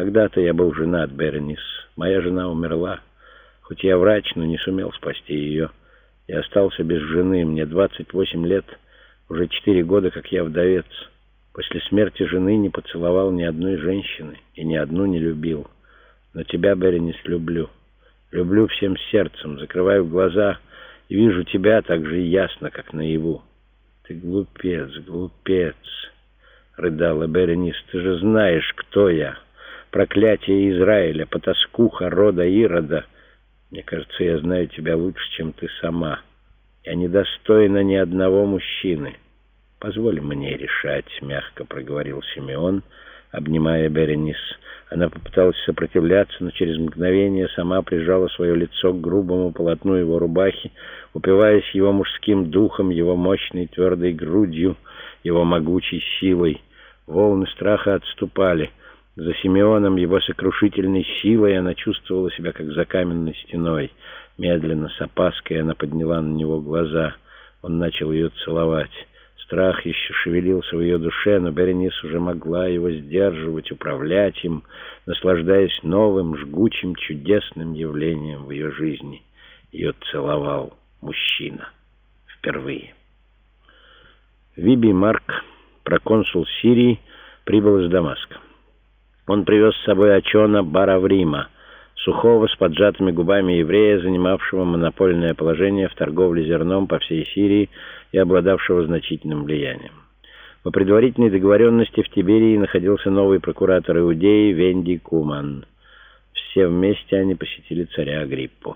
Когда-то я был женат, Беренис. Моя жена умерла. Хоть я врач, но не сумел спасти ее. Я остался без жены. Мне 28 лет, уже 4 года, как я вдовец. После смерти жены не поцеловал ни одной женщины и ни одну не любил. Но тебя, Беренис, люблю. Люблю всем сердцем, закрываю глаза и вижу тебя так же ясно, как наяву. Ты глупец, глупец, рыдала Беренис. Ты же знаешь, кто я. Проклятие Израиля, потаскуха рода Ирода. Мне кажется, я знаю тебя лучше, чем ты сама. Я недостойна ни одного мужчины. Позволь мне решать, мягко проговорил Симеон, обнимая Беренис. Она попыталась сопротивляться, но через мгновение сама прижала свое лицо к грубому полотну его рубахи, упиваясь его мужским духом, его мощной твердой грудью, его могучей силой. Волны страха отступали. За Симеоном, его сокрушительной силой, она чувствовала себя как за каменной стеной. Медленно, с опаской, она подняла на него глаза. Он начал ее целовать. Страх еще шевелился в ее душе, но Беренис уже могла его сдерживать, управлять им, наслаждаясь новым, жгучим, чудесным явлением в ее жизни. Ее целовал мужчина. Впервые. Виби Марк, проконсул Сирии, прибыл из Дамаска. Он привез с собой Очона Бараврима, сухого с поджатыми губами еврея, занимавшего монопольное положение в торговле зерном по всей Сирии и обладавшего значительным влиянием. По предварительной договоренности в Тиберии находился новый прокуратор Иудеи Венди Куман. Все вместе они посетили царя Агриппу.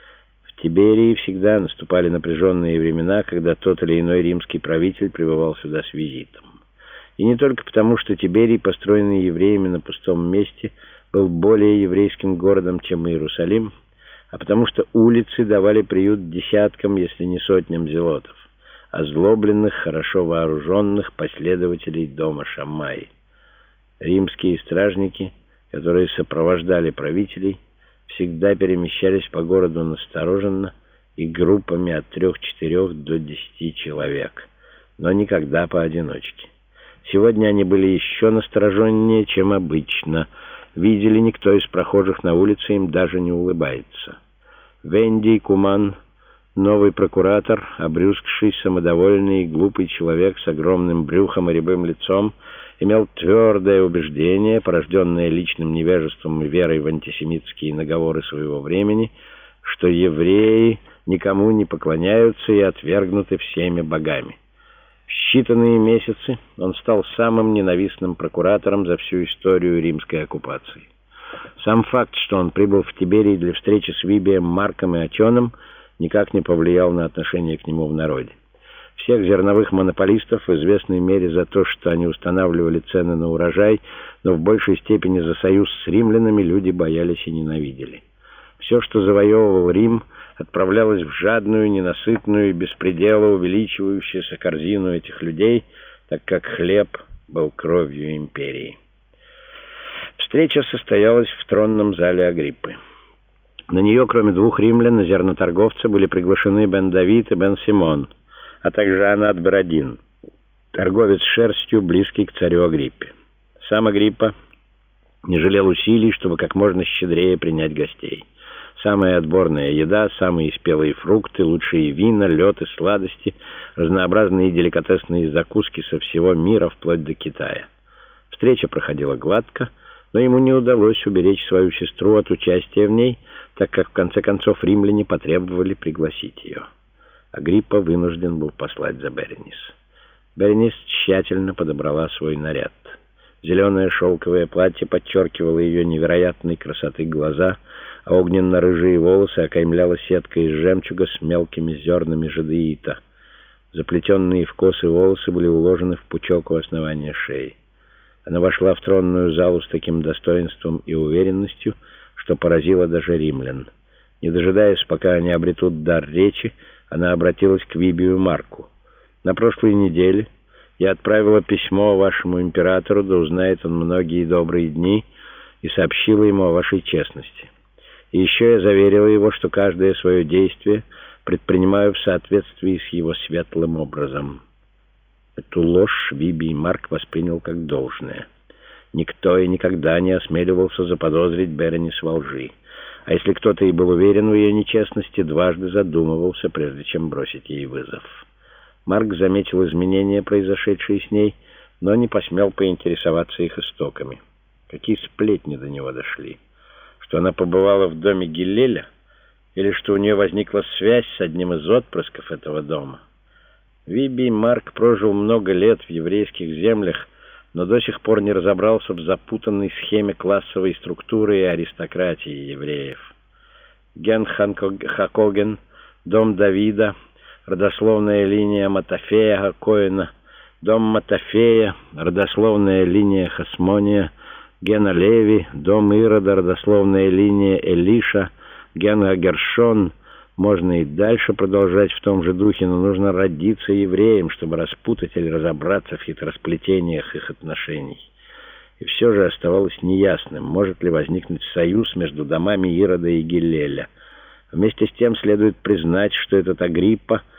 В Тиберии всегда наступали напряженные времена, когда тот или иной римский правитель прибывал сюда с визитом. И не только потому, что Тиберий, построенный евреями на пустом месте, был более еврейским городом, чем Иерусалим, а потому что улицы давали приют десяткам, если не сотням зелотов, озлобленных, хорошо вооруженных последователей дома Шаммаи. Римские стражники, которые сопровождали правителей, всегда перемещались по городу настороженно и группами от 3-4 до 10 человек, но никогда поодиночке. Сегодня они были еще настороженнее, чем обычно. Видели, никто из прохожих на улице им даже не улыбается. Венди Куман, новый прокуратор, обрюзгший, самодовольный и глупый человек с огромным брюхом и рябым лицом, имел твердое убеждение, порожденное личным невежеством и верой в антисемитские наговоры своего времени, что евреи никому не поклоняются и отвергнуты всеми богами. В считанные месяцы он стал самым ненавистным прокуратором за всю историю римской оккупации. Сам факт, что он прибыл в Тиберий для встречи с Вибием, Марком и Очоном, никак не повлиял на отношение к нему в народе. Всех зерновых монополистов в известной мере за то, что они устанавливали цены на урожай, но в большей степени за союз с римлянами люди боялись и ненавидели. Все, что завоевывал Рим, отправлялось в жадную, ненасытную и без предела увеличивающуюся корзину этих людей, так как хлеб был кровью империи. Встреча состоялась в тронном зале Агриппы. На нее, кроме 2 римлян и зерноторговца, были приглашены Бен Давид и Бен Симон, а также Анат Бородин, торговец шерстью, близкий к царю Агриппе. Сам Агриппа не жалел усилий, чтобы как можно щедрее принять гостей. Самая отборная еда, самые спелые фрукты, лучшие вина, лед и сладости, разнообразные деликатесные закуски со всего мира, вплоть до Китая. Встреча проходила гладко, но ему не удалось уберечь свою сестру от участия в ней, так как в конце концов римляне потребовали пригласить ее. Агриппа вынужден был послать за Беренис. Беренис тщательно подобрала свой наряд. Зеленое шелковое платье подчеркивало ее невероятной красоты глаза, а огненно-рыжие волосы окаймляла сетка из жемчуга с мелкими зернами жадеита. Заплетенные в косы волосы были уложены в пучок у основания шеи. Она вошла в тронную залу с таким достоинством и уверенностью, что поразила даже римлян. Не дожидаясь, пока они обретут дар речи, она обратилась к Вибию Марку. «На прошлой неделе я отправила письмо вашему императору, да узнает он многие добрые дни, и сообщила ему о вашей честности. И еще я заверила его, что каждое свое действие предпринимаю в соответствии с его светлым образом». Эту ложь Вибий Марк воспринял как должное. Никто и никогда не осмеливался заподозрить Беренис во лжи. А если кто-то и был уверен в ее нечестности, дважды задумывался, прежде чем бросить ей вызов. Марк заметил изменения, произошедшие с ней, но не посмел поинтересоваться их истоками. Какие сплетни до него дошли? Что она побывала в доме Гиллеля? Или что у нее возникла связь с одним из отпрысков этого дома? Вибби Марк прожил много лет в еврейских землях, но до сих пор не разобрался в запутанной схеме классовой структуры и аристократии евреев. Ген Хакоген, дом Давида, родословная линия Матафея Коэна, дом Матафея, родословная линия Хасмония, Гена Леви, дом Ирода, родословная линия Элиша, Гена Гершон. Можно и дальше продолжать в том же духе, но нужно родиться евреем, чтобы распутать или разобраться в хитросплетениях их отношений. И все же оставалось неясным, может ли возникнуть союз между домами Ирода и Гиллеля. Вместе с тем следует признать, что этот Агриппа